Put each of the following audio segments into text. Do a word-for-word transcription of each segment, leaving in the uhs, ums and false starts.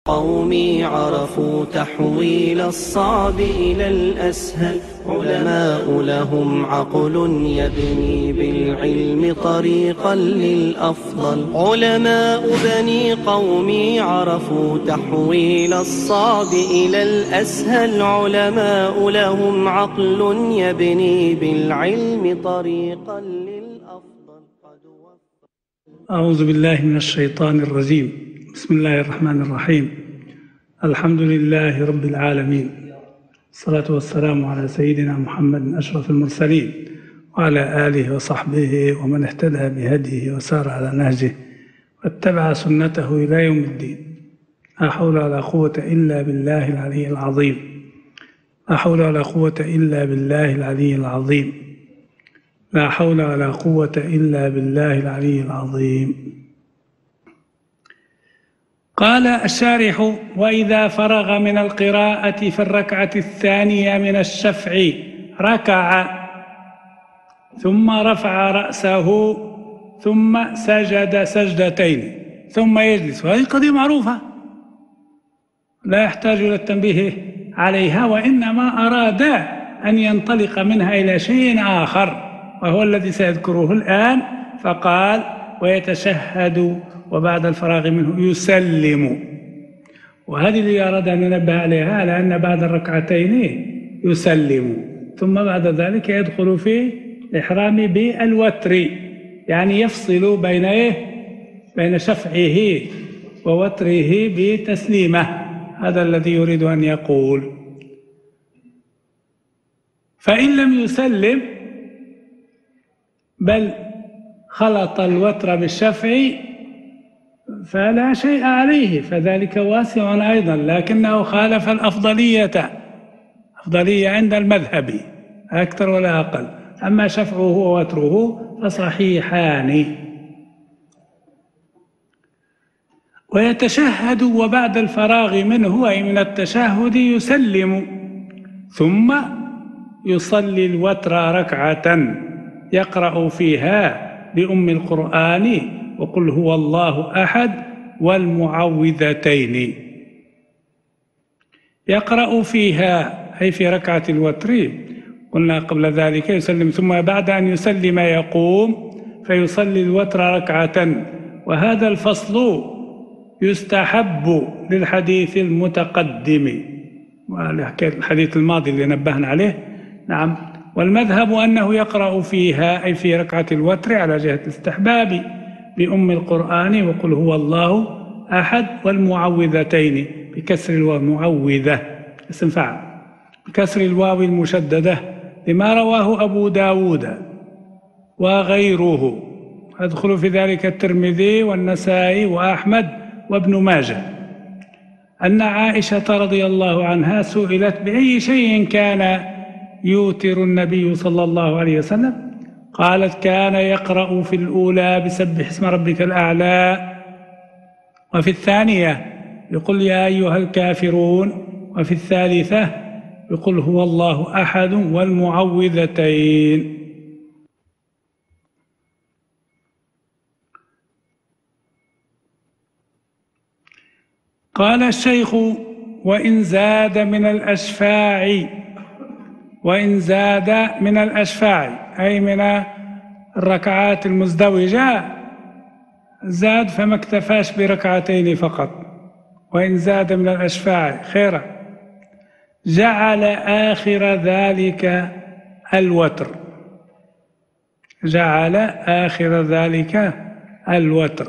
قومي عرفوا تحويل الصعب إلى الأسهل، علماء لهم عقل يبني بالعلم طريقا للأفضل. علماء بني قومي عرفوا تحويل الصعب إلى الأسهل، علماء لهم عقل يبني بالعلم طريقا للأفضل. أعوذ بالله من الشيطان الرجيم. بسم الله الرحمن الرحيم. الحمد لله رب العالمين، الصلاة والسلام على سيدنا محمد أشرف المرسلين وعلى آله وصحبه ومن اهتدى بهديه وسار على نهجه واتبع سنته إلى يوم الدين. لا حول ولا قوة إلا بالله العلي العظيم. لا حول ولا قوة إلا بالله العلي العظيم. لا حول ولا قوة إلا بالله العلي العظيم. قال الشارح: وإذا فرغ من القراءة في الركعة الثانية من الشفع ركع ثم رفع رأسه ثم سجد سجدتين ثم يجلس. وهذه قضية معروفة لا يحتاج إلى التنبيه عليها، وإنما أراد أن ينطلق منها إلى شيء آخر وهو الذي سيذكره الآن، فقال: ويتشهد وبعد الفراغ منه يسلم. وهذه اللي أراد أن ننبه عليها، لأن بعد الركعتين يسلم، ثم بعد ذلك يدخل في الإحرام بالوتر، يعني يفصل بين إيه؟ بين شفعه ووتره بتسليمه. هذا الذي يريد أن يقول. فإن لم يسلم بل خلط الوتر بالشفع فلا شيء عليه، فذلك واسع أيضا، لكنه خالف الأفضلية، أفضلية عند المذهب أكثر ولا أقل. أما شفعه ووتره فصحيحان. ويتشهد وبعد الفراغ منه أي من التشهد يسلم، ثم يصلي الوتر ركعة يقرأ فيها بأم القرآن وقل هو الله أحد والمعوذتين. يقرأ فيها أي في ركعة الوتر، قلنا قبل ذلك يسلم، ثم بعد أن يسلم يقوم فيصلي الوتر ركعة. وهذا الفصل يستحب للحديث المتقدم والحديث الماضي اللي نبهنا عليه. نعم. والمذهب أنه يقرأ فيها أي في ركعة الوتر على جهة الاستحباب بأم القرآن وقل هو الله أحد والمعوذتين بكسر الواو، معوذة اسم فاعل بكسر الواو المشددة، لما رواه أبو داود وغيره. أدخل في ذلك الترمذي والنسائي وأحمد وابن ماجه أن عائشة رضي الله عنها سئلت بأي شيء كان يوتر النبي صلى الله عليه وسلم، قالت: كان يقرأ في الأولى بسبح اسم ربك الأعلى، وفي الثانية يقول يا أيها الكافرون، وفي الثالثة يقول هو الله أحد والمعوذتين. قال الشيخ: وإن زاد من الأشفاع، وإن زاد من الأشفاع أي من الركعات المزدوجة، زاد فما اكتفاش بركعتين فقط. وإن زاد من الأشفاع خيرا، جعل آخر ذلك الوتر، جعل آخر ذلك الوتر.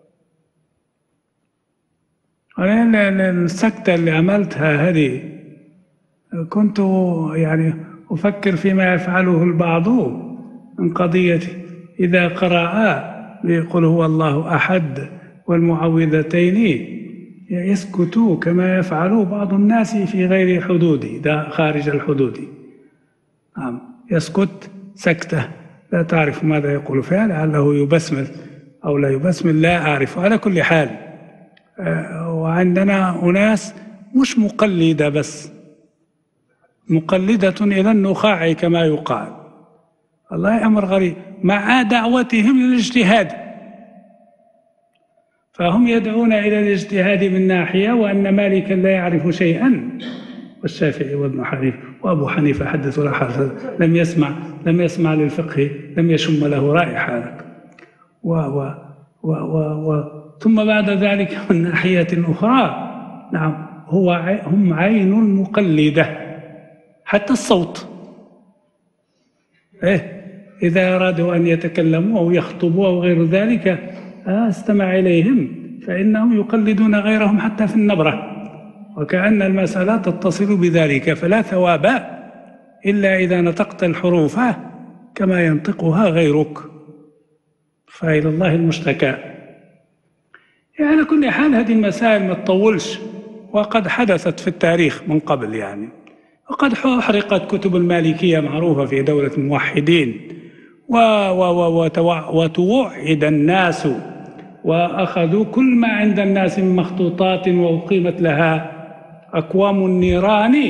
السكتة اللي عملتها هذه كنت يعني أفكر فيما يفعله البعض من قضية إذا قرأ يقول هو الله أحد والمعوذتين يسكتوا كما يفعل بعض الناس في غير حدود، ده خارج الحدود. نعم، يسكت سكتة لا تعرف ماذا يقول فيها، لعله يبسمل أو لا يبسمل، لا أعرف. على كل حال، وعندنا أناس مش مقلدة بس، مقلدة إلى النخاع كما يقال. والله أمر غريب، مع دعوتهم للاجتهاد. فهم يدعون إلى الاجتهاد من ناحية، وأن مالكا لا يعرف شيئا، والشافعي وابن حنيفة وأبو حنيفة حدث ولا حدث، لم يسمع لم يسمع للفقه، لم يشم له رائحة. و و و و و ثم بعد ذلك من ناحية أخرى، نعم، هو هم عين مقلدة حتى الصوت. إيه إذا أرادوا أن يتكلموا أو يخطبوا أو غير ذلك استمع إليهم، فإنهم يقلدون غيرهم حتى في النبرة، وكأن المسألة تتصل بذلك. فلا ثواب إلا إذا نطقت الحروف كما ينطقها غيرك، فإلى الله المشتكى. يعني على كل حال هذه المسائل ما تطولش، وقد حدثت في التاريخ من قبل يعني، وقد أحرقت كتب المالكية معروفة في دولة الموحدين، وتوعد الناس وأخذوا كل ما عند الناس من مخطوطات، وأقيمت لها أكوام النيران،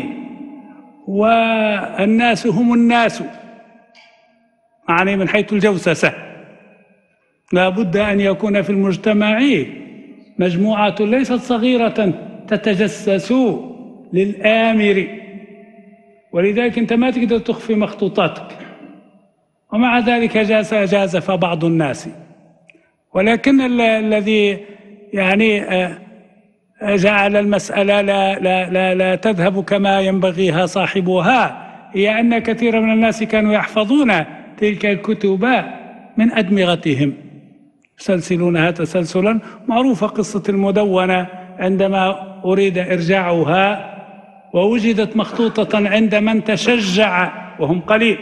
والناس هم الناس، يعني من حيث الجوسسة. لا بد أن يكون في المجتمع مجموعة ليست صغيرة تتجسس للآمر، ولذلك أنت ما تقدر تخفي مخطوطاتك، ومع ذلك جاز جازف بعض الناس. ولكن الذي يعني جعل المسألة لا, لا, لا, لا تذهب كما ينبغيها صاحبها هي أن كثير من الناس كانوا يحفظون تلك الكتب من أدمغتهم، يسلسلونها تسلسلا. معروفة قصة المدونة عندما أريد إرجاعها ووجدت مخطوطة عند من تشجع وهم قليل،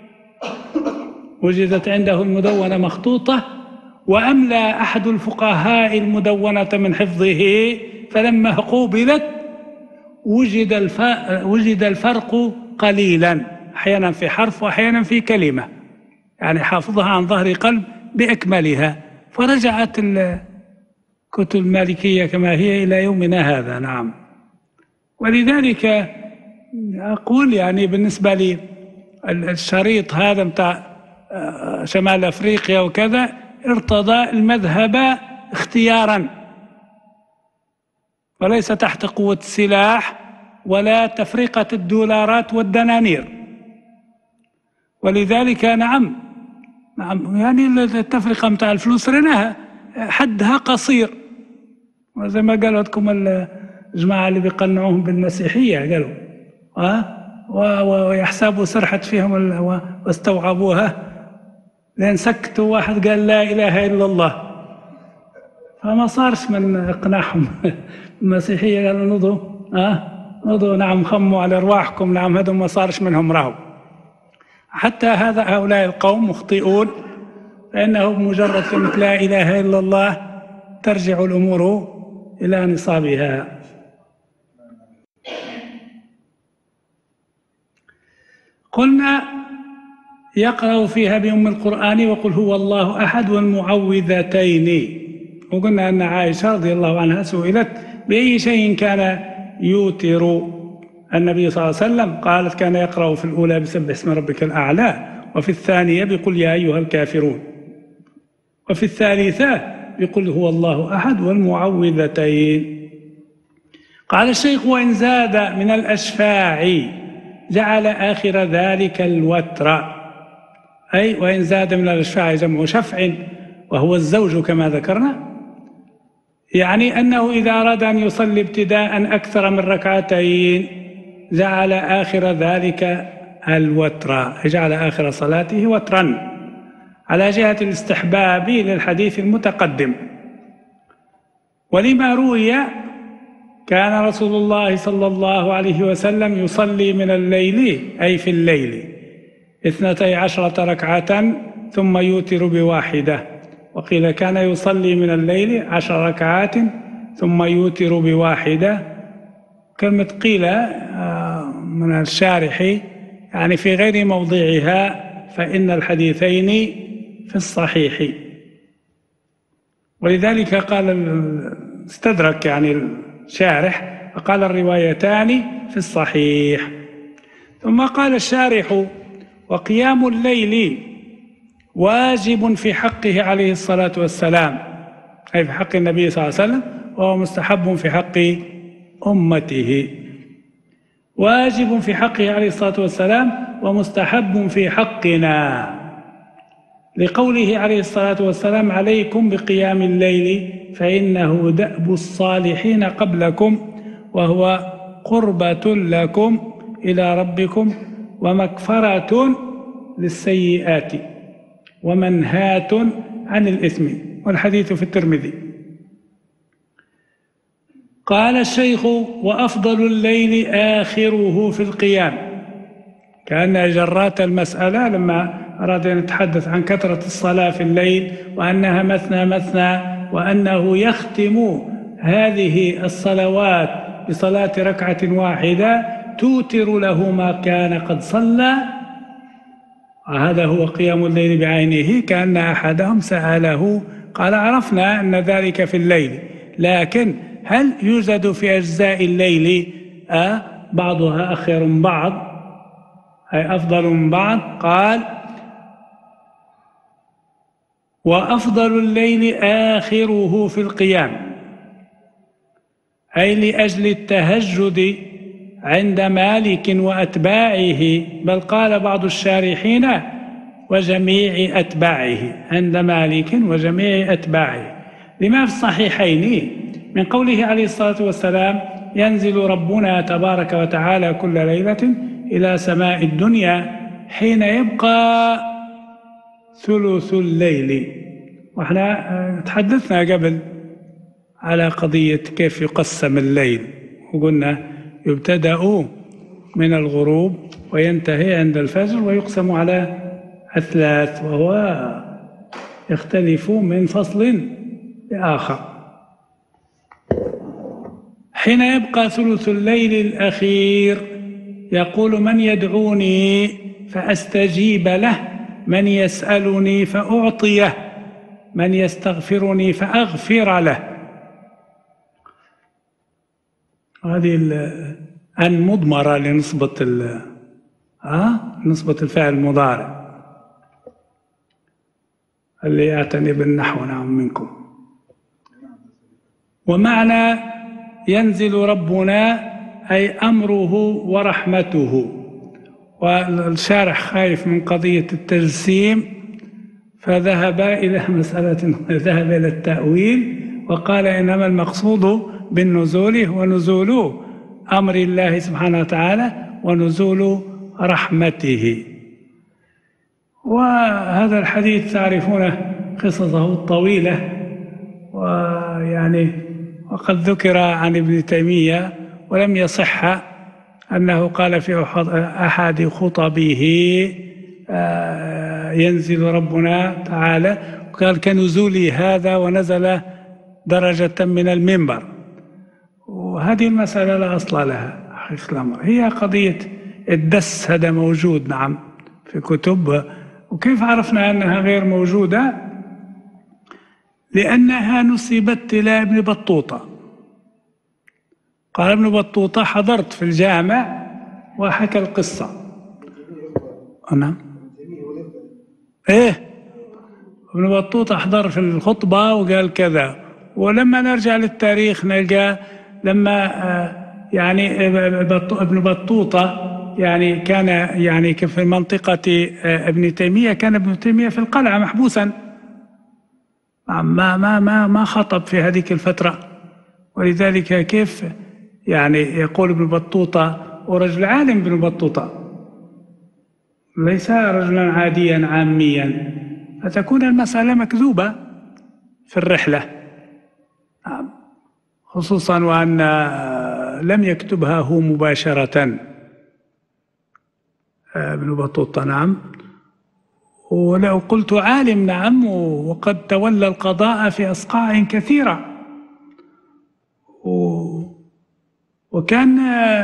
وجدت عنده المدونة مخطوطة، وأملى أحد الفقهاء المدونة من حفظه، فلما قوبلت وجد وجد الفرق قليلا، أحيانا في حرف وأحيانا في كلمة، يعني حافظها عن ظهر قلب بأكملها، فرجعت الكتب المالكية كما هي إلى يومنا هذا. نعم، ولذلك أقول يعني بالنسبة لي الشريط هذا متاع شمال أفريقيا وكذا ارتضى المذهب اختيارا، وليس تحت قوة السلاح ولا تفرقة الدولارات والدنانير. ولذلك نعم نعم يعني التفرقة متاع الفلوس رناها حدها قصير، وزي ما قالوا لكم الجماعة اللي بيقنعوهم بالمسيحية، قالوا اه ويحسبوا سرحت فيهم واستوعبوها، لأن سكتوا واحد قال لا إله إلا الله، فما صارش من إقناعهم المسيحية، قالوا نضوا آه نضوا نعم خموا على أرواحكم، نعم هذا ما صارش منهم راهو. حتى هذا هؤلاء القوم مخطئون، فإنه بمجرد كلمة لا إله إلا الله ترجع الأمور إلى نصابها. قلنا يقرأ فيها بأم القرآن وقل هو الله أحد والمعوذتين، وقلنا أن عائشة رضي الله عنها سئلت بأي شيء كان يوتر النبي صلى الله عليه وسلم، قالت كان يقرأ في الأولى بسبح اسم ربك الأعلى، وفي الثانية بقل يا أيها الكافرون، وفي الثالثة بقل هو الله أحد والمعوذتين. قال الشيخ وإن زاد من الأشفاع جعل آخر ذلك الوتر، أي وإن زاد من الأشفاع جمع شفع وهو الزوج كما ذكرنا، يعني أنه إذا أراد أن يصلي ابتداء أكثر من ركعتين جعل آخر ذلك الوتر، جعل آخر صلاته وترا، على جهة الاستحباب للحديث المتقدم. ولما روي كان رسول الله صلى الله عليه وسلم يصلي من الليل أي في الليل اثنتي عشرة ركعة ثم يوتر بواحدة، وقيل كان يصلي من الليل عشر ركعات ثم يوتر بواحدة. كلمة قيل من الشارح يعني في غير موضعها، فإن الحديثين في الصحيح، ولذلك قال استدرك يعني الشارح فقال الروايتان في الصحيح. ثم قال الشارح وقيام الليل واجب في حقه عليه الصلاة والسلام، أي في حق النبي صلى الله عليه وسلم، وهو مستحب في حق أمته، واجب في حقه عليه الصلاة والسلام، ومستحب في حقنا، لقوله عليه الصلاة والسلام: عليكم بقيام الليل فإنه دأب الصالحين قبلكم، وهو قربة لكم إلى ربكم ومكفرة للسيئات ومنهاة عن الإثم. والحديث في الترمذي. قال الشيخ: وأفضل الليل آخره في القيام. كأن جرات المسألة لما أراد أن يتحدث عن كثرة الصلاة في الليل، وأنها مثنى مثنى، وأنه يختم هذه الصلوات بصلاة ركعة واحدة توتر له ما كان قد صلى، وهذا هو قيام الليل بعينه. كأن أحدهم سأله قال: عرفنا أن ذلك في الليل، لكن هل يوجد في أجزاء الليل أه بعضها أخير من بعض أي أفضل من بعض؟ قال: وأفضل الليل آخره في القيام، أي لأجل التهجد عند مالك وأتباعه، بل قال بعض الشارحين: وجميع أتباعه، عند مالك وجميع أتباعه، لما في الصحيحين من قوله عليه الصلاة والسلام: ينزل ربنا تبارك وتعالى كل ليلة إلى سماء الدنيا حين يبقى ثلث الليل. وإحنا تحدثنا قبل على قضية كيف يقسم الليل، وقلنا يبتدأ من الغروب وينتهي عند الفجر، ويقسم على الثلاث، وهو يختلف من فصل لآخر. حين يبقى ثلث الليل الأخير يقول: من يدعوني فأستجيب له، من يسألني فأعطيه، من يستغفرني فأغفر له. هذه أن مضمرة لنسبة آه نسبة الفعل المضارع اللي يعتني بالنحو نعم منكم. ومعنى ينزل ربنا أي أمره ورحمته. والشارح خايف من قضية التجسيم فذهب إلى مسألة ذهب إلى التأويل، وقال: إنما المقصود بالنزول هو نزول أمر الله سبحانه وتعالى ونزول رحمته. وهذا الحديث تعرفون قصصه الطويلة، ويعني وقد ذكر عن ابن تيمية، ولم يصح أنه قال في أحد خطبه ينزل ربنا تعالى، قال: كنزول هذا ونزل درجة من المنبر. وهذه المسألة لا أصل لها حقيقة الأمر، هي قضية الدس. هذا موجود نعم في كتب. وكيف عرفنا أنها غير موجودة؟ لأنها نسبت إلى ابن بطوطة. قال ابن بطوطة: حضرت في الجامع، وحكى القصة. نعم إيه ابن بطوطة حضر في الخطبة وقال كذا. ولما نرجع للتاريخ نلقى لما يعني ابن بطوطة يعني كان يعني في منطقة ابن تيمية، كان ابن تيمية في القلعة محبوسا، ما ما ما ما خطب في هذه الفترة. ولذلك كيف يعني يقول ابن بطوطة، ورجل عالم ابن بطوطة ليس رجلا عاديا عاميا، فتكون المسألة مكذوبة في الرحلة، خصوصا وأن لم يكتبها هو مباشرة ابن بطوطة. نعم. ولو قلت عالم نعم، وقد تولى القضاء في أصقاع كثيرة، وكان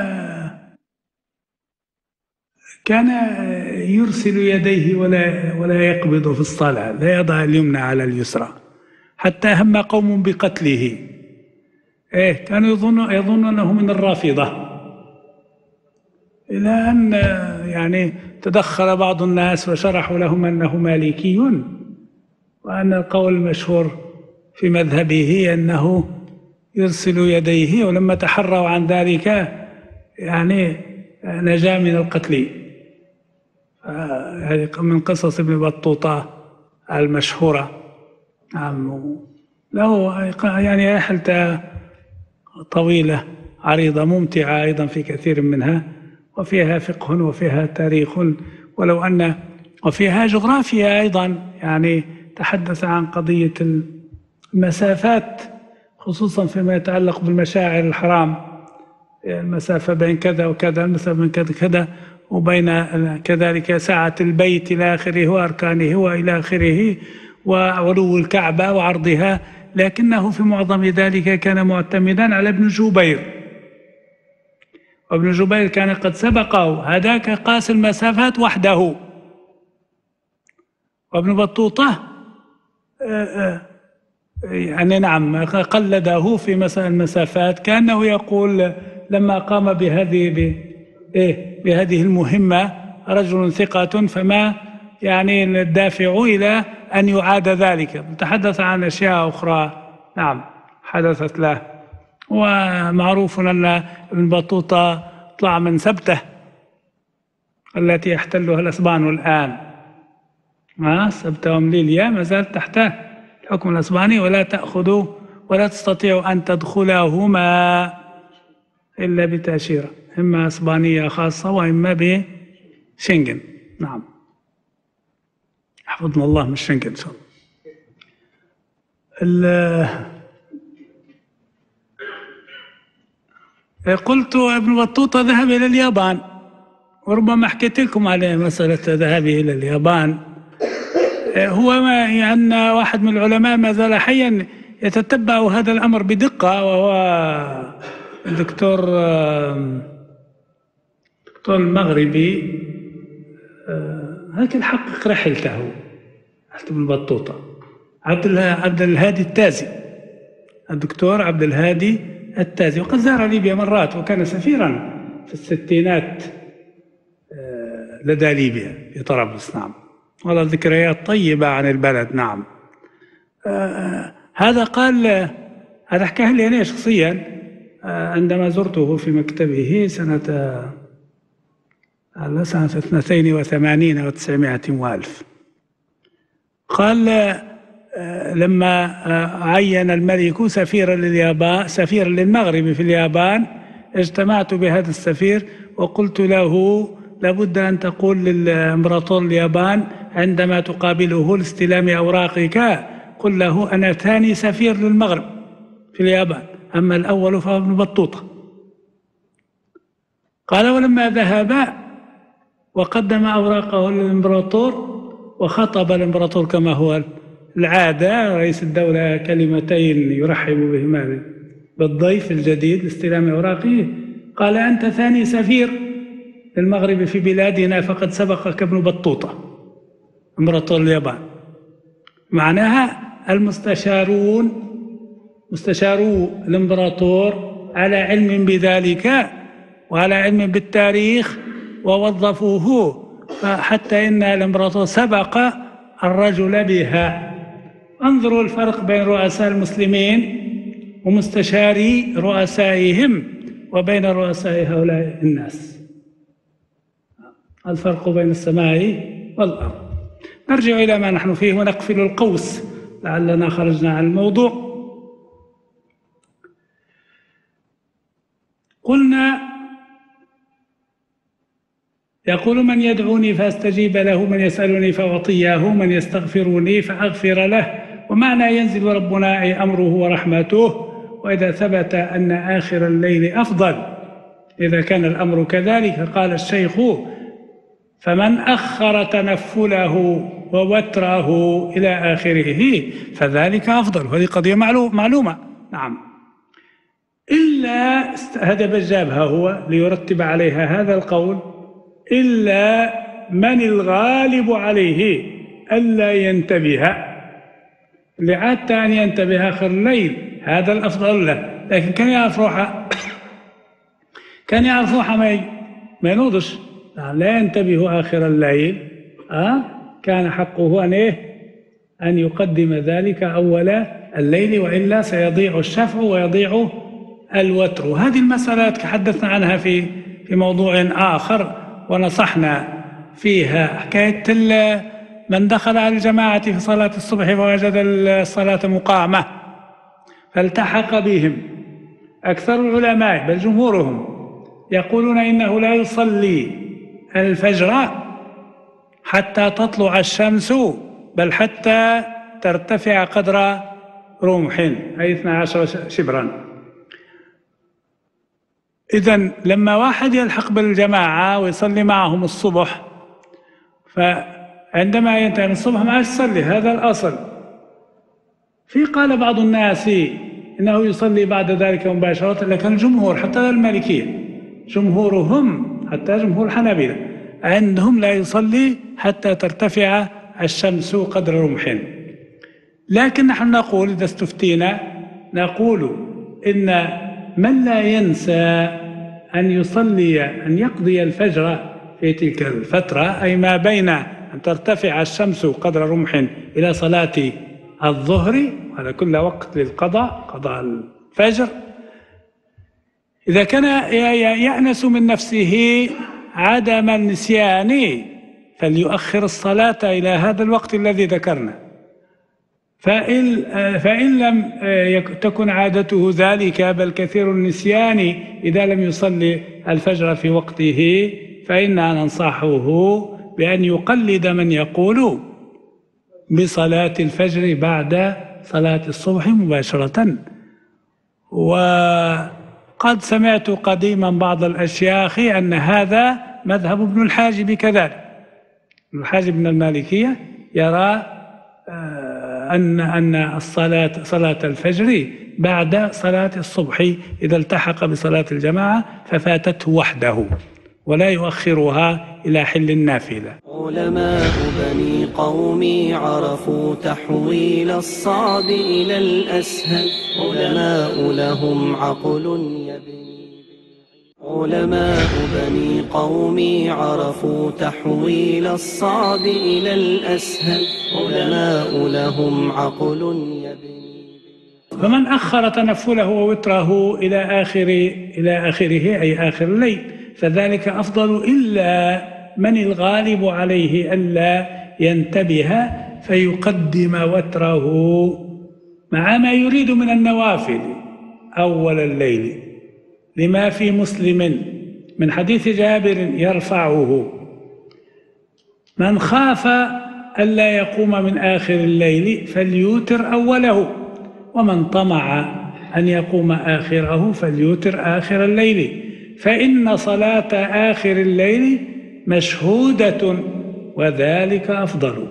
كان يرسل يديه ولا ولا يقبض في الصلاة، لا يضع اليمنى على اليسرى، حتى هم قوم بقتله. إيه كانوا يظن يظن أنه من الرافضة، إلى أن يعني تدخل بعض الناس وشرحوا لهم أنه مالكي، وأن القول المشهور في مذهبه أنه يرسل يديه، ولما تحروا عن ذلك يعني نجا من القتل. هذه من قصص ابن بطوطة المشهورة. نعم، له يعني رحلة طويلة عريضة ممتعة أيضا في كثير منها، وفيها فقه وفيها تاريخ، ولو أن وفيها جغرافيا أيضا. يعني تحدث عن قضية المسافات خصوصا فيما يتعلق بالمشاعر الحرام، المسافة بين كذا وكذا، المسافة بين كذا كذا، وبين كذلك سعة البيت إلى آخره وأركانه وإلى آخره، وعلو الكعبة وعرضها. لكنه في معظم ذلك كان معتمدا على ابن جبير، وابن جبير كان قد سبقه، هذاك قاس المسافات وحده. وابن بطوطة يعني نعم قلده في مسائل المسافات، كأنه يقول لما قام بهذه بهذه المهمة رجل ثقة، فما يعني الدافع إلى أن يعاد ذلك. نتحدث عن أشياء أخرى نعم حدثت له. ومعروف أن ابن بطوطة طلع من سبته التي يحتلها الأسبان الآن، ما سبته ومليليا ما زالت تحت الحكم الأسباني، ولا تأخذوا ولا تستطيعوا أن تدخلهما إلا بتأشيرة، إما أسبانية خاصة وإما بشنغن. نعم، حفظنا الله من شنغن. قلت ابن بطوطة ذهب إلى اليابان، وربما حكيت لكم على مسألة ذهابه إلى اليابان. هو ما يعني واحد من العلماء ما زال حيا يتتبع هذا الأمر بدقة، وهو الدكتور الدكتور المغربي هكذا حقق رحلته ابن بطوطة، عبد عبد الهادي التازي، الدكتور عبد الهادي التازي، وقد زار ليبيا مرات، وكان سفيرا في الستينات لدى ليبيا في طرابلس. نعم، والله ذكريات طيبة عن البلد. نعم، آه هذا قال، هذا حكاه لي أنا شخصيا عندما زرته في مكتبه سنة آه سنة اثنتين وثمانين وتسعمائة وألف. قال آه لما آه عين الملك سفيرا لليابان، سفيرا للمغرب في اليابان، اجتمعت بهذا السفير وقلت له لابد أن تقول للإمبراطور اليابان عندما تقابله لاستلام أوراقك، قل له أنا ثاني سفير للمغرب في اليابان، أما الأول فهو ابن بطوطة. قال ولما ذهب وقدم أوراقه للإمبراطور وخطب الإمبراطور كما هو العادة، رئيس الدولة كلمتين يرحب بهما بالضيف الجديد لاستلام أوراقه، قال أنت ثاني سفير للمغرب في بلادنا، فقد سبقك ابن بطوطة إمبراطور اليابان. معناها المستشارون مستشارو الإمبراطور على علم بذلك وعلى علم بالتاريخ ووظفوه، حتى إن الإمبراطور سبق الرجل بها. انظروا الفرق بين رؤساء المسلمين ومستشاري رؤسائهم وبين رؤساء هؤلاء الناس، الفرق بين السماء والأرض. نرجع إلى ما نحن فيه ونقفل القوس لعلنا خرجنا عن الموضوع. قلنا يقول من يدعوني فاستجيب له، من يسألني فأعطيه، من يستغفرني فأغفر له. ومعنى ينزل ربنا أي أمره ورحمته. وإذا ثبت أن آخر الليل أفضل، إذا كان الأمر كذلك، قال الشيخ فمن أخر تنفله ووتره إلى آخره فذلك أفضل. وهذه قضية معلومة. نعم، إلا هذا بجابها هو ليرتب عليها هذا القول، إلا من الغالب عليه ألا ينتبه، اللي عادت أن ينتبه آخر الليل هذا الأفضل له، لكن كان يعرف روحه كان يعرف روحه ما ينوضش، لا ينتبه آخر الليل، أه؟ كان حقه أن إيه أن يقدم ذلك أول الليل، وإلا سيضيع الشفع ويضيع الوتر. وهذه المسألة تحدثنا عنها في في موضوع آخر ونصحنا فيها، حكاية من دخل على الجماعة في صلاة الصبح فوجد الصلاة مقامة فالتحق بهم. أكثر العلماء بل جمهورهم يقولون إنه لا يصلي الفجر حتى تطلع الشمس، بل حتى ترتفع قدر رمح أي اثني عشر شبرا. إذن لما واحد يلحق بالجماعة ويصلي معهم الصبح، فعندما ينتهي من الصبح ما يصلي، هذا الأصل. في قال بعض الناس إنه يصلي بعد ذلك مباشرة، لكن الجمهور حتى المالكية جمهورهم حتى جمهور الحنابلة عندهم لا يصلي حتى ترتفع الشمس قدر رمح. لكن نحن نقول إذا استفتينا نقول إن من لا ينسى أن يصلي أن يقضي الفجر في تلك الفترة، أي ما بين أن ترتفع الشمس قدر رمح إلى صلاة الظهر، على كل وقت للقضاء قضاء الفجر، إذا كان يأنس من نفسه عدم النسيان فليؤخر الصلاة إلى هذا الوقت الذي ذكرنا. فإن, فإن لم تكن عادته ذلك بل كثير النسيان إذا لم يصلي الفجر في وقته، فإننا ننصحه بأن يقلد من يقول بصلاة الفجر بعد صلاة الصبح مباشرة. وقد سمعت قديما بعض الأشياخ أن هذا مذهب ابن الحاجب كذلك. ابن الحاجب من المالكية يرى أن أن الصلاة صلاة الفجر بعد صلاة الصبح إذا التحق بصلاة الجماعة ففاتته وحده، ولا يؤخرها إلى حل النافلة. علماء بني قومي عرفوا تحويل الصعب إلى الأسهل، علماء لهم عقل يبني علماء بني قومي عرفوا تحويل الصعب إلى الأسهل، علماء لهم عقل يبني. فمن أخر تنفله ووتره إلى آخر إلى آخره أي آخر الليل فذلك أفضل، إلا من الغالب عليه ألا ينتبه فيقدم وتره مع ما يريد من النوافل أول الليل، لما في مسلم من حديث جابر يرفعه: من خاف ألا يقوم من آخر الليل فليوتر أوله، ومن طمع أن يقوم آخره فليوتر آخر الليل، فإن صلاة آخر الليل مشهودة وذلك أفضل.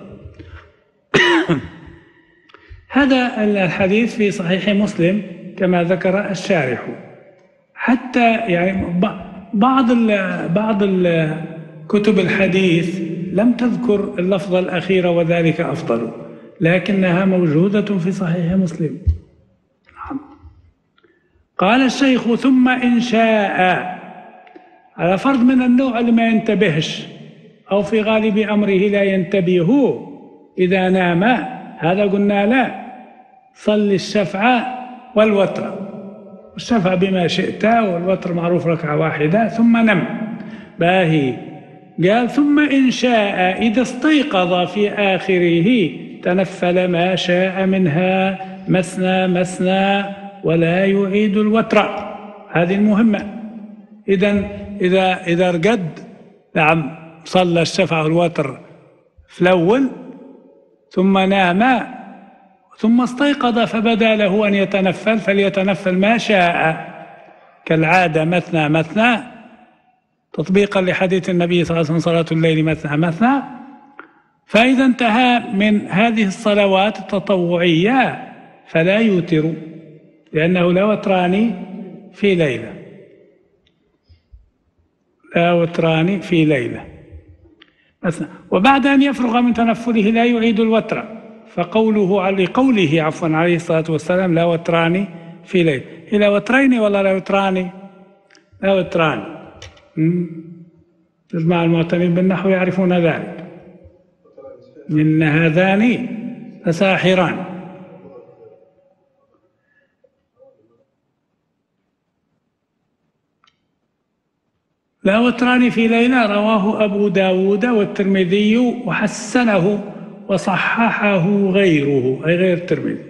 هذا الحديث في صحيح مسلم كما ذكر الشارح. حتى يعني بعض بعض كتب الحديث لم تذكر اللفظ الأخير وذلك أفضل، لكنها موجودة في صحيح مسلم. قال الشيخ: ثم إن شاء، على فرض من النوع اللي ما ينتبهش أو في غالب أمره لا ينتبه إذا نام، هذا قلنا لا، صل الشفع والوتر، الشفع بما شئت والوتر معروف ركعة واحدة ثم نم. باهي قال: ثم إن شاء إذا استيقظ في آخره تنفل ما شاء منها مثنى مثنى ولا يعيد الوتر. هذه المهمة. إذن إذا إذا رقد نعم صلى الشفع والوتر في الأول ثم نام ثم استيقظ فبدا له أن يتنفل فليتنفل ما شاء كالعادة مثنى مثنى، تطبيقا لحديث النبي صلى الله عليه وسلم: صلاة الليل مثنى مثنى. فإذا انتهى من هذه الصلوات التطوعية فلا يوتر، لأنه لا وتران في ليلة، لا وتران في ليلة مثنى. وبعد أن يفرغ من تنفله لا يعيد الوتر، فقوله على قوله عفوا عليه الصلاة والسلام: لا وتران في ليلة، إلى وترين ولا لا وتران؟ لا وتران. الجماعة المعتنين بالنحو يعرفون ذلك، إن هذان لساحران. لا وتران في ليلة رواه أبو داود والترمذي وحسنه وصححه غيره، أي غير الترمذي.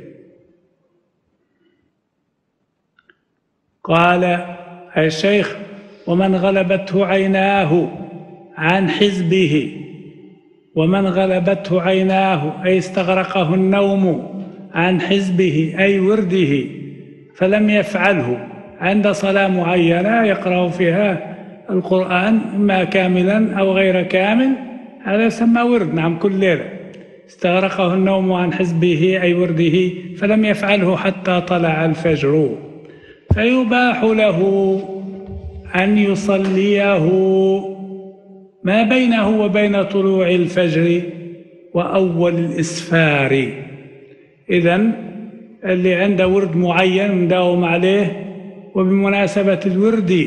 قال الشيخ: ومن غلبته عيناه عن حزبه، ومن غلبته عيناه أي استغرقه النوم عن حزبه أي ورده فلم يفعله عند صلاة معينة يقرأ فيها القرآن إما كاملا أو غير كامل، هذا يسمى ورد. نعم، كل ليلة. استغرقه النوم عن حزبه أي ورده فلم يفعله حتى طلع الفجر، فيباح له أن يصليه ما بينه وبين طلوع الفجر وأول الإسفار. إذن اللي عنده ورد معين مداوم عليه، وبمناسبة الورد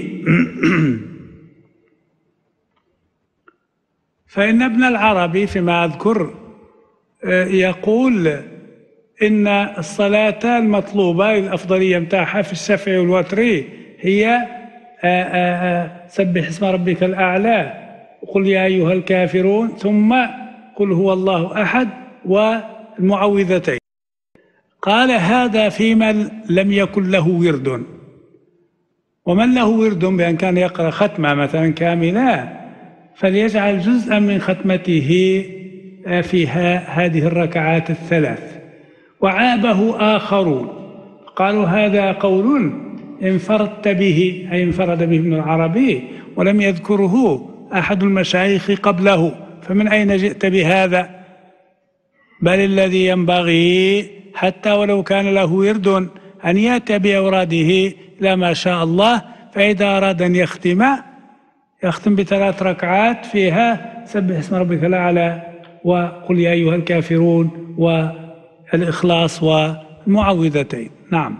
فإن ابن العربي فيما أذكر يقول إن الصلاة المطلوبة الأفضلية متاعها في الشفع والوتر هي سبح اسم ربك الأعلى وقل يا أيها الكافرون ثم قل هو الله أحد والمعوذتين. قال: هذا فيمن لم يكن له ورد. ومن له ورد بأن كان يقرأ ختمة مثلا كاملة فليجعل جزءا من ختمته في هذه الركعات الثلاث. وعابه آخرون قالوا: هذا قول انفردت به، أي انفرد به ابن العربي ولم يذكره أحد المشايخ قبله، فمن أين جئت بهذا؟ بل الذي ينبغي حتى ولو كان له ورد أن يأتي بأوراده لا ما شاء الله. فإذا أراد أن يختم يختم بثلاث ركعات فيها سبح اسم ربك الأعلى وقل يا أيها الكافرون والإخلاص والمعوذتين. نعم،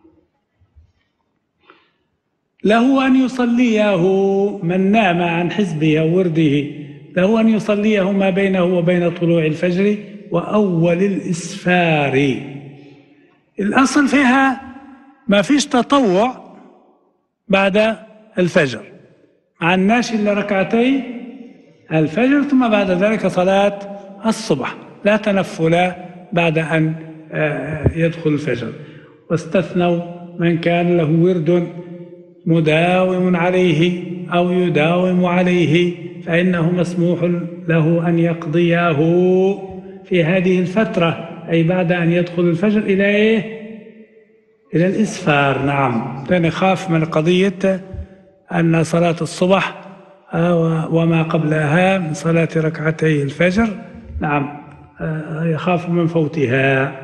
له أن يصليه من نام عن حزبه أو ورده، له أن يصليه ما بينه وبين طلوع الفجر وأول الإسفار. الأصل فيها ما فيش تطوع بعد الفجر، مع الناس إلا ركعتي الفجر، ثم بعد ذلك صلاة الصبح، لا تنفل بعد أن يدخل الفجر. واستثنوا من كان له ورد مداوم عليه أو يداوم عليه فإنه مسموح له أن يقضيه في هذه الفترة، أي بعد أن يدخل الفجر إلى إيه؟ إلى الإسفار. نعم، لأن خاف من قضية أن صلاة الصبح وما قبلها من صلاة ركعتي الفجر، نعم، يخاف من فوتها.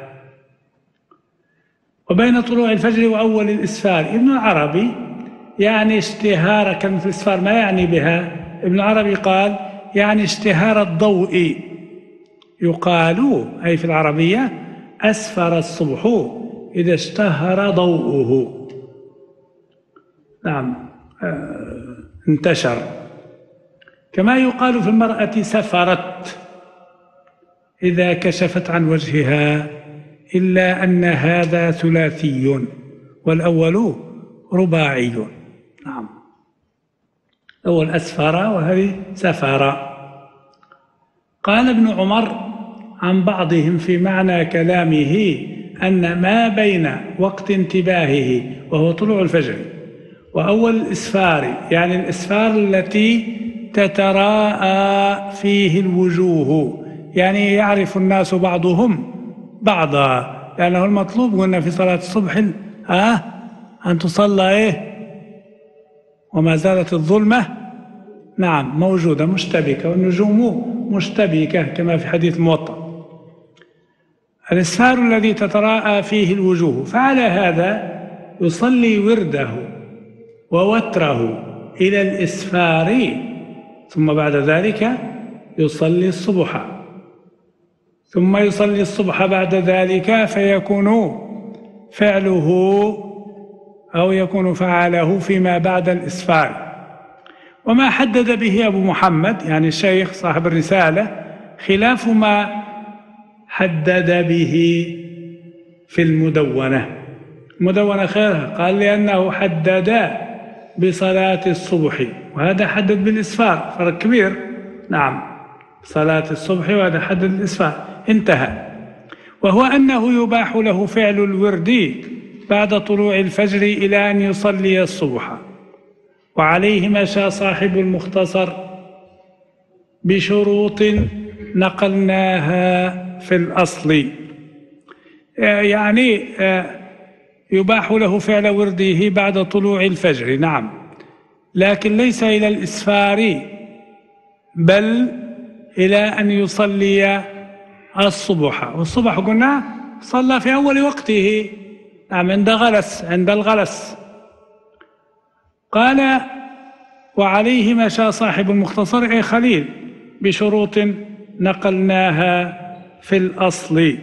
وبين طلوع الفجر وأول الإسفار. ابن العربي يعني اشتهار كلمة الإسفار، ما يعني بها؟ ابن العربي قال يعني اشتهار الضوء، يقال أي في العربية أسفر الصبح إذا اشتهر ضوءه. نعم، انتشر. كما يقال في المرأة سفرت إذا كشفت عن وجهها، إلا أن هذا ثلاثي والأول رباعي. نعم، الأول أسفر وهذه سفر. قال ابن عمر عن بعضهم في معنى كلامه أن ما بين وقت انتباهه وهو طلوع الفجر وأول الإسفار، يعني الإسفار التي تتراءى فيه الوجوه، يعني يعرف الناس بعضهم بعضا، لأنه المطلوب قلنا في صلاة الصبح آه أن تصلى إيه وما زالت الظلمة نعم موجودة مشتبكة والنجوم مشتبكة كما في حديث الموطأ. الإسفار الذي تتراءى فيه الوجوه، فعلى هذا يصلي ورده ووتره إلى الإسفار، ثم بعد ذلك يصلي الصبح، ثم يصلي الصبح بعد ذلك، فيكون فعله أو يكون فعله فيما بعد الإسفار. وما حدد به أبو محمد يعني الشيخ صاحب الرسالة خلاف ما حدد به في المدونة. المدونة خيرها قال لأنه حدد بصلاة الصبح، وهذا حدد بالإسفار، فرق كبير. نعم، صلاة الصبح وهذا حدد الإسفار، انتهى. وهو أنه يباح له فعل الورد بعد طلوع الفجر إلى أن يصلي الصبح، وعليه مشى صاحب المختصر بشروط نقلناها في الأصل. يعني يباح له فعل ورده بعد طلوع الفجر، نعم، لكن ليس إلى الإسفار، بل إلى أن يصلي الصبح. والصبح قلنا صلى في أول وقته، نعم، عند غلس عند الغلس. قال وعليه مشى صاحب المختصر أي خليل بشروط نقلناها في الأصل.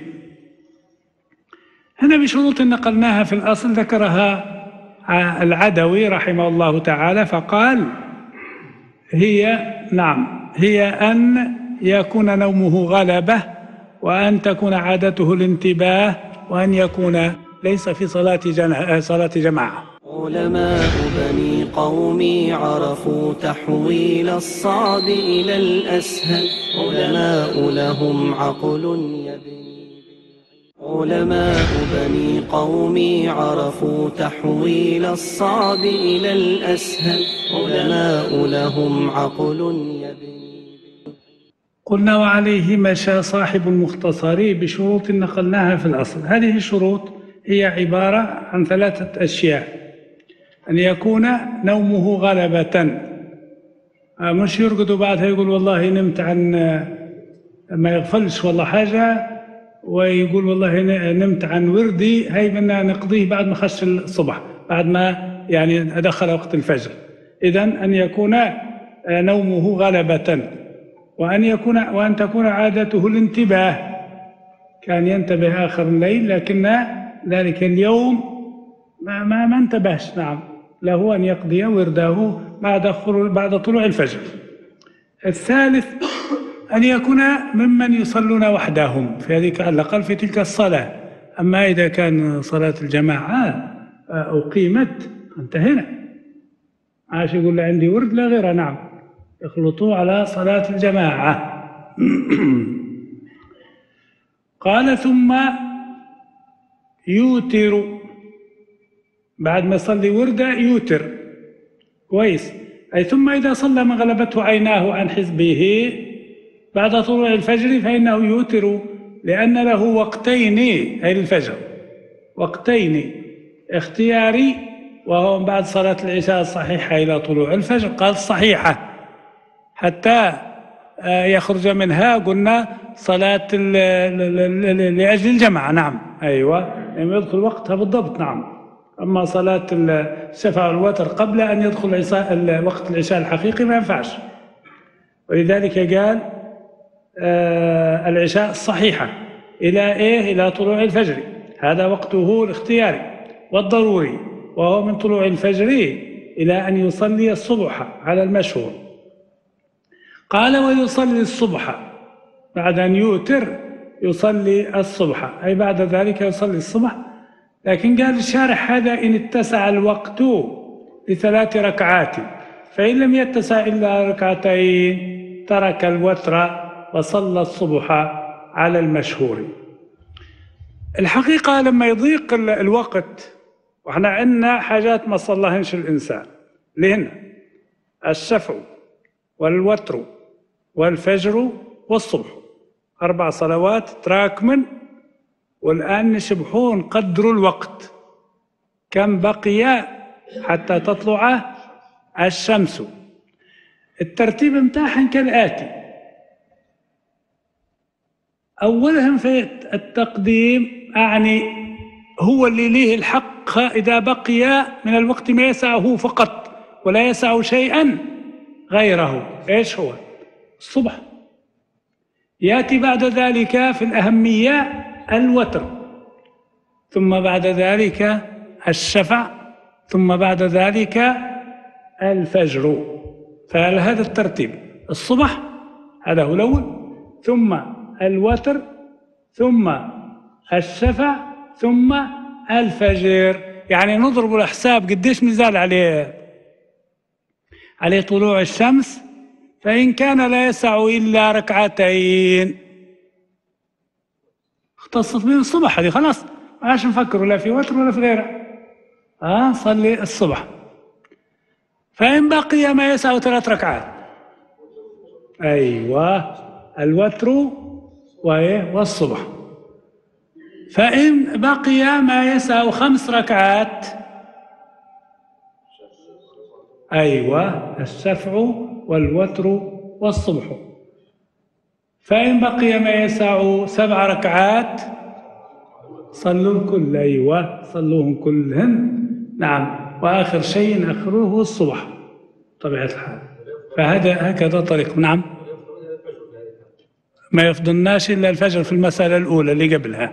هنا بشروط نقلناها في الأصل ذكرها العدوي رحمه الله تعالى، فقال هي نعم هي أن يكون نومه غلبة، وأن تكون عادته الانتباه، وأن يكون ليس في صلاة صلاة جماعة. علماء بني قومي عرفوا تحويل الصعب إلى الأسهل، علماء لهم عقل يبني. علماء بني قومي عرفوا تحويل الصعب إلى الأسهل، علماء لهم عقل يبني. قلنا وعليه مشى صاحب المختصر بشروط نقلناها في الأصل. هذه الشروط هي عبارة عن ثلاثة أشياء: أن يكون نومه غلبة، مش يرقد وبعدها يقول والله نمت عن ما يغفلش والله حاجة، ويقول والله نمت عن وردي، هاي بدنا نقضيه بعد ما خش الصبح، بعد ما يعني دخل وقت الفجر. إذن أن يكون نومه غلبة، وأن يكون وأن تكون عادته الانتباه، كان ينتبه آخر الليل لكن ذلك اليوم ما ما, ما انتبهش، نعم، له أن يقضي ورده بعد بعد طلوع الفجر. الثالث أن يكون ممن يصلون وحدهم في هذه على الأقل في تلك الصلاة. أما إذا كان صلاة الجماعة أقيمت انتهينا، عاش يقول له عندي ورد لا غيره، نعم، يخلطوا على صلاة الجماعة. قال ثم يوتر، بعد ما يصلي وردة يوتر كويس، أي ثم إذا صلى من غلبته عيناه عن حزبه بعد طلوع الفجر فإنه يوتر، لأن له وقتين أي الفجر، وقتين اختياري وهو بعد صلاة العشاء الصحيحة إلى طلوع الفجر. قال الصحيحة حتى يخرج منها قلنا صلاة لأجل الجماعة، نعم، أيوة، يعني يدخل وقتها بالضبط، نعم. أما صلاة الشفع والوتر قبل أن يدخل وقت العشاء الحقيقي ما ينفعش، ولذلك قال آه العشاء الصحيحة إلى إيه؟ إلى طلوع الفجر، هذا وقته الاختياري والضروري، وهو من طلوع الفجر إلى أن يصلي الصبح على المشهور. قال ويصلي الصبح بعد أن يوتر يصلي الصبح، أي بعد ذلك يصلي الصبح. لكن قال الشارح هذا إن اتسع الوقت لثلاث ركعات، فإن لم يتسع إلا ركعتين ترك الوتر وصلى الصبح على المشهور. الحقيقة لما يضيق الوقت وإحنا عندنا حاجات ما صلىهنش الإنسان، لهن الشفع والوتر والفجر والصبح، أربع صلوات تراكمن، والآن نشبحون قدر الوقت كم بقي حتى تطلع الشمس. الترتيب متاعهم كالآتي: أولهم في التقديم، أعني هو اللي ليه الحق إذا بقي من الوقت ما يسعه فقط ولا يسع شيئا غيره. إيش هو؟ الصبح. يأتي بعد ذلك في الأهمية الوتر، ثم بعد ذلك الشفع، ثم بعد ذلك الفجر. فهذا الترتيب: الصبح هذا هو الأول، ثم الوتر، ثم الشفع ثم الفجر. يعني نضرب الحساب قديش نزال عليه عليه طلوع الشمس. فإن كان لا يسع إلا ركعتين اختصت من الصبح، هذه خلاص ما عادش نفكر ولا في وتر ولا في غيره، ها صلي الصبح. فإن بقي ما يسع ثلاث ركعات، أيوة الوتر والصبح. فإن بقي ما يسع خمس ركعات، أيوة الشفع والوتر والصبح. فإن بقي ما يسع سبع ركعات صلوا الكل، أيوة صلوهم كلهن، نعم. وآخر شيء آخره الصبح طبيعة الحال. فهذا هكذا طريق. نعم، ما يفضلناش إلا الفجر في المسألة الأولى اللي قبلها.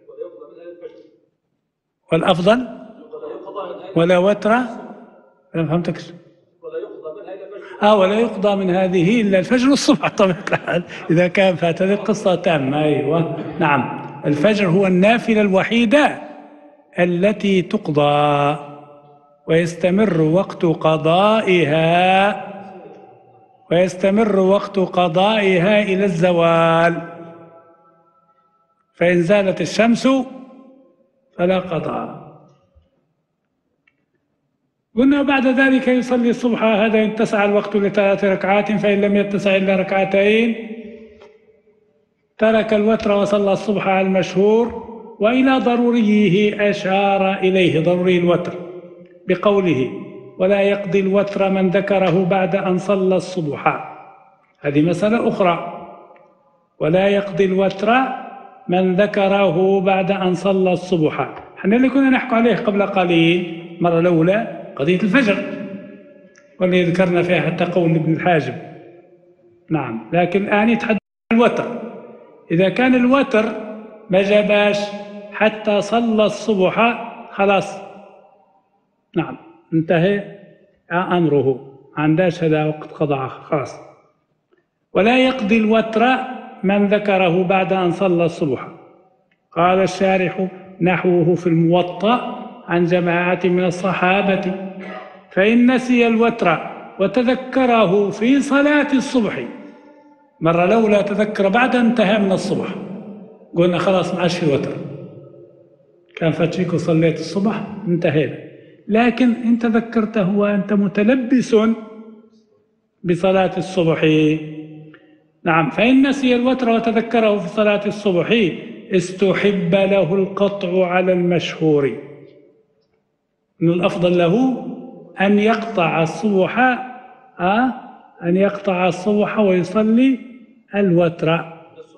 والأفضل ولا وتر، ما فهمتكش. آه ولا يقضى من هذه إلا الفجر والصبح طبيعة الحال إذا كان فات. هذه قصة تامة، أيوة نعم. الفجر هو النافلة الوحيدة التي تقضى ويستمر وقت قضائها ويستمر وقت قضائها إلى الزوال. فإن زالت الشمس فلا قضاء. قلنا بعد ذلك يصلي الصبح، هذا إن اتسع الوقت لثلاث ركعات، فإن لم يتسع إلا ركعتين ترك الوتر وصلى الصبح على المشهور. وإلى ضروريه أشار إليه، ضروري الوتر، بقوله ولا يقضي الوتر من ذكره بعد أن صلى الصبح. هذه مسألة أخرى. ولا يقضي الوتر من ذكره بعد أن صلى الصبح. احنا اللي كنا نحكي عليه قبل قليل مرة الأولى قضية الفجر، واللي ذكرنا فيها حتى قول ابن الحاجب. نعم، لكن الآن يتحدث عن الوتر. إذا كان الوتر ما جاباش حتى صلى الصبح خلاص، نعم انتهى أمره، عنداش هذا وقت قضاء خلاص. ولا يقضي الوتر من ذكره بعد أن صلى الصبح. قال الشارح نحوه في الموطأ عن جماعة من الصحابة. فإن نسي الوتر وتذكره في صلاة الصبح، مرة لولا تذكر بعد انتهى من الصبح، قلنا خلاص ما عادش في وتر، كان فاتشيك وصليت الصبح انتهينا. لكن إن تذكرته وأنت متلبس بصلاة الصبح، نعم. فإن نسي الوتر وتذكره في صلاة الصبح استحب له القطع على المشهور. من الأفضل له أن يقطع الصبح، آه أن يقطع الصبح ويصلي الوتر.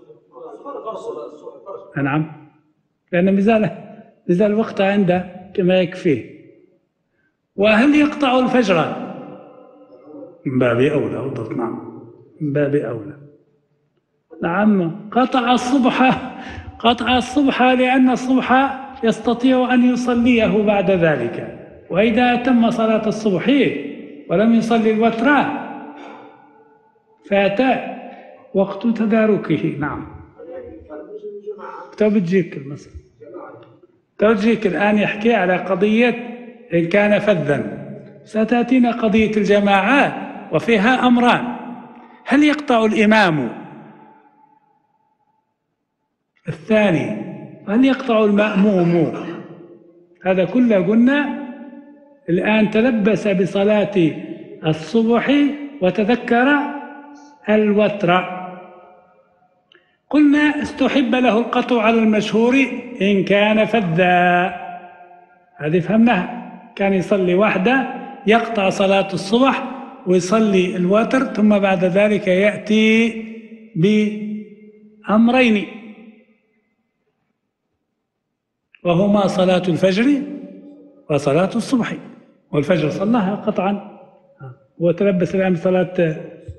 نعم، لأن مازال مازال الوقت عنده كما يكفيه. وهل يقطع الفجر؟ من باب أولى وضط. نعم، من باب أولى. نعم، قطع الصبح قطع الصبح لأن الصبح يستطيع أن يصليه بعد ذلك. وإذا أتم صلاة الصبح ولم يصلي الوتر فات وقت تداركه. نعم، تبجيك المسألة تبجيك الآن يحكي على قضية إن كان فذا. ستأتينا قضية الجماعات وفيها أمران: هل يقطع الإمام؟ الثاني هل يقطع المأموم؟ هذا كله قلنا الآن تلبس بصلاة الصبح وتذكر الوتر. قلنا استحب له القطع على المشهور إن كان فذا، هذه فهمناها. كان يصلي وحده يقطع صلاة الصبح ويصلي الوتر، ثم بعد ذلك يأتي بأمرين وهما صلاة الفجر وصلاة الصبح. والفجر صلاها قطعا وتلبس الآن بصلاة،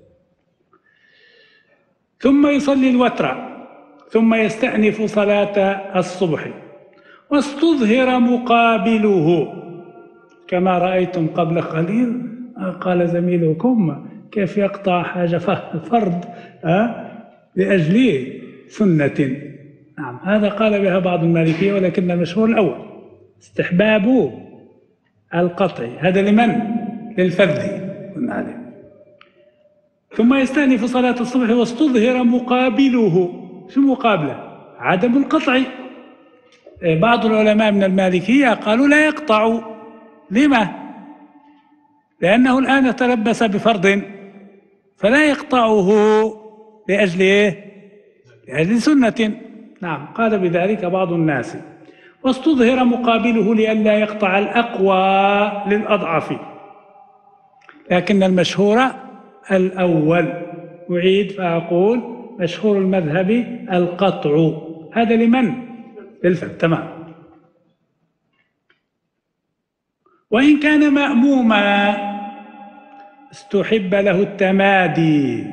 ثم يصلي الوتر ثم يستأنف صلاة الصبح. واستظهر مقابله كما رأيتم قبل قليل. قال زميلكم كيف يقطع حاجة فرض أه؟ لأجل سنة. نعم، هذا قال بها بعض المالكية، ولكن المشهور الأول استحباب القطع. هذا لمن؟ للفذ قلنا عليه. ثم يستأنف صلاة الصبح واستظهر مقابله. شو مقابله؟ عدم القطع. بعض العلماء من المالكية قالوا لا يقطع. لما؟ لأنه الآن تلبس بفرض فلا يقطعه لأجل إيه؟ لأجل سنة. نعم، قال بذلك بعض الناس. واستظهر مقابله لئلا يقطع الأقوى للأضعف، لكن المشهور الأول. أعيد فأقول مشهور المذهب القطع. هذا لمن؟ للفذ. تمام. وإن كان مأموما استحب له التمادي.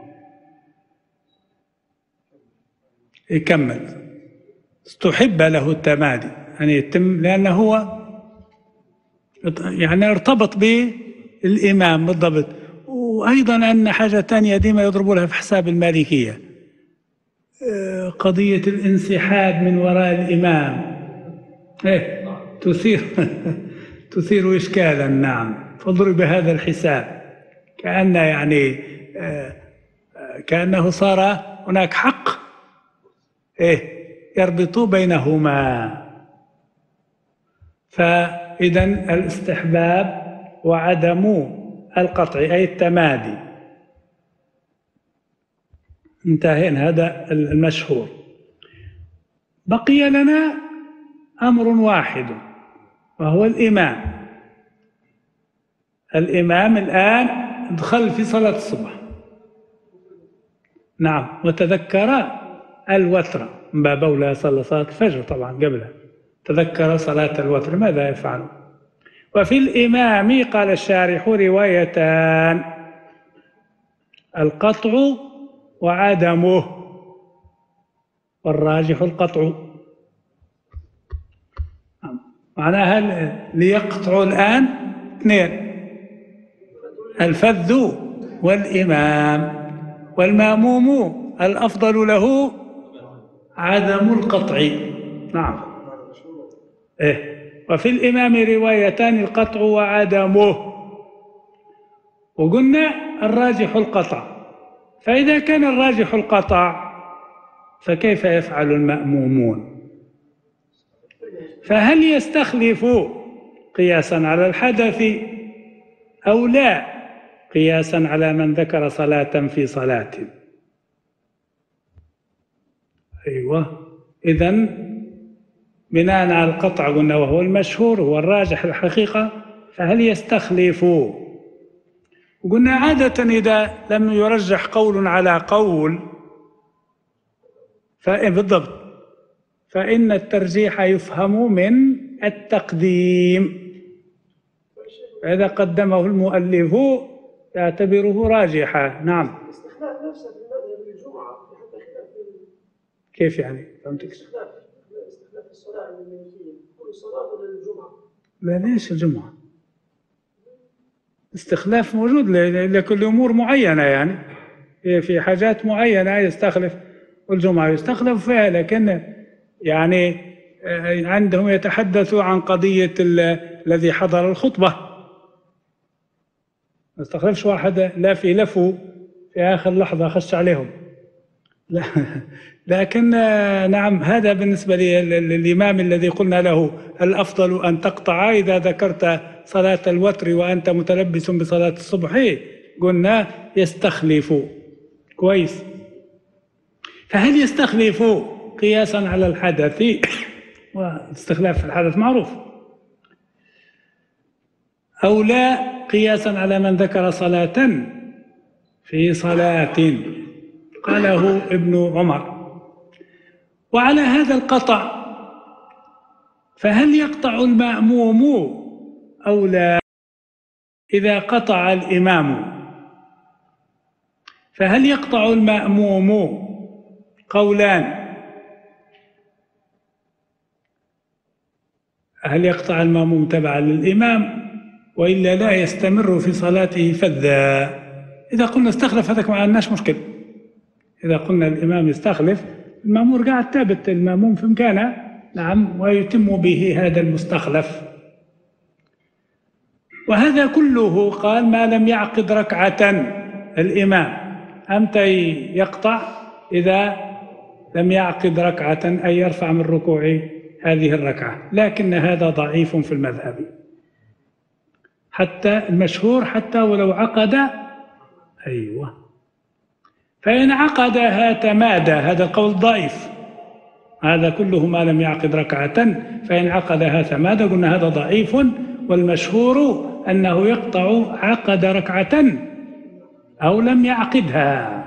يكمل. استحب له التمادي يعني يتم، لأنه هو يعني ارتبط بالإمام بالضبط. وأيضا أن حاجة تانية ديما يضربوا لها في حساب المالكية، قضية الانسحاب من وراء الإمام. إيه تثير تثير إشكالا. نعم، فاضرب هذا الحساب كأن يعني كأنه صار هناك حق إيه يربط بينهما. فإذا الاستحباب وعدم القطع أي التمادي. انتهينا، هذا المشهور. بقي لنا أمر واحد وهو الإمام. الإمام الآن دخل في صلاة الصبح، نعم، وتذكر الوتر من باب أولى صلى صلاة الفجر طبعا قبلها، تذكر صلاة الوتر، ماذا يفعل؟ وفي الإمام قال الشارح روايتان: القطع وعدمه، والراجح القطع. معناها ليقطع الآن اثنين: الفذ والإمام، والمأموم الأفضل له عدم القطع. نعم. إيه. وفي الإمام روايتان: القطع وعدمه، وقلنا الراجح القطع. فإذا كان الراجح القطع فكيف يفعل المأمومون؟ فهل يستخلف قياسا على الحدث أو لا قياسا على من ذكر صلاة في صلاة؟ أيوة. إذن بناء على القطع قلنا وهو المشهور هو الراجح الحقيقة، فهل يستخلف؟ وقلنا عادة إذا لم يرجح قول على قول فإن بالضبط فإن الترجيح يفهم من التقديم، فإذا قدمه المؤلف يعتبره راجحا. نعم. استخلاف نفسه في مذهب الجمعة حتى خلاف. كيف يعني؟ فهمتك؟ استخلاف استخلاف الصلاة المالكية، كل صلاة للجمعة. لا، ليش الجمعة؟ استخلاف موجود لكل أمور معينة، يعني في حاجات معينة يستخلف، والجمعة يستخلف فيها، لكن يعني عندهم يتحدثوا عن قضية الذي حضر الخطبة، ما استخلفش واحد لا في لفو في آخر لحظة خش عليهم. لا. لكن نعم، هذا بالنسبة للإمام الذي قلنا له الأفضل أن تقطع إذا ذكرت صلاة الوتر وأنت متلبس بصلاة الصبح، قلنا يستخلف. كويس. فهل يستخلف قياسا على الحدث؟ واستخلاف الحدث معروف. أو لا قياسا على من ذكر صلاة في صلاة؟ قاله ابن عمر. وعلى هذا القطع فهل يقطع المأموم أو لا؟ إذا قطع الإمام فهل يقطع المأموم؟ قولان: هل يقطع المأموم تبعا للإمام وإلا لا يستمر في صلاته فذا؟ إذا قلنا استخلف هذاك ما عندناش مشكلة، إذا قلنا الإمام يستخلف المأمور قاعد ثابت، المأموم في مكانه، نعم، ويتم به هذا المستخلف. وهذا كله قال ما لم يعقد ركعة الإمام، أمتى يقطع؟ إذا لم يعقد ركعة، أي يرفع من ركوع هذه الركعة، لكن هذا ضعيف في المذهب، حتى المشهور حتى ولو عقد، أيوة، فإن عقدها تمادى، هذا القول ضعيف، هذا كله ما لم يعقد ركعة، فإن عقدها تمادى، قلنا هذا ضعيف، والمشهور أنه يقطع عقد ركعة أو لم يعقدها.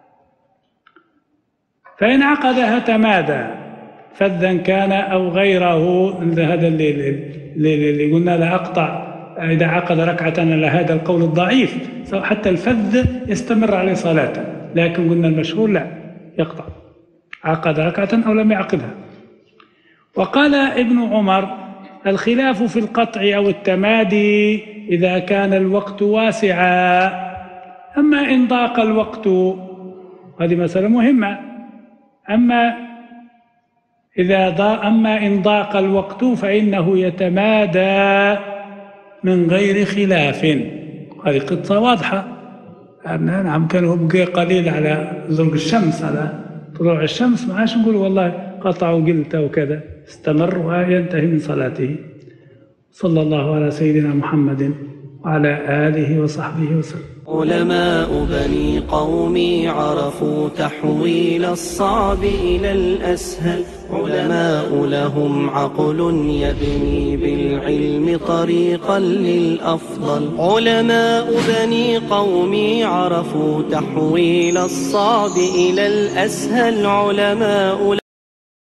فإن عقدها تمادى فذا كان أو غيره، هذا اللي, اللي, اللي قلنا لا أقطع إذا عقد ركعة على هذا القول الضعيف، حتى الفذ يستمر عليه صلاته، لكن قلنا المشهور لا، يقطع عقد ركعة أو لم يعقدها. وقال ابن عمر الخلاف في القطع أو التمادي إذا كان الوقت واسعا، أما إن ضاق الوقت، هذه مسألة مهمة، أما إذا ضاق أما إن ضاق الوقت فإنه يتمادى من غير خلاف. هذه قصة واضحة، نعم، كانوا بقي قليل على زرق الشمس، على طلوع الشمس، ما عادش نقول والله قطعوا قلته وكذا، استمر وينتهي من صلاته. صلى الله على سيدنا محمد وعلى آله وصحبه وسلم. علماء بني قومي عرفوا تحويل الصعب إلى الأسهل، علماء لهم عقل يبني بالعلم طريقا للأفضل. علماء بني قومي عرفوا تحويل الصعب إلى الأسهل، علماء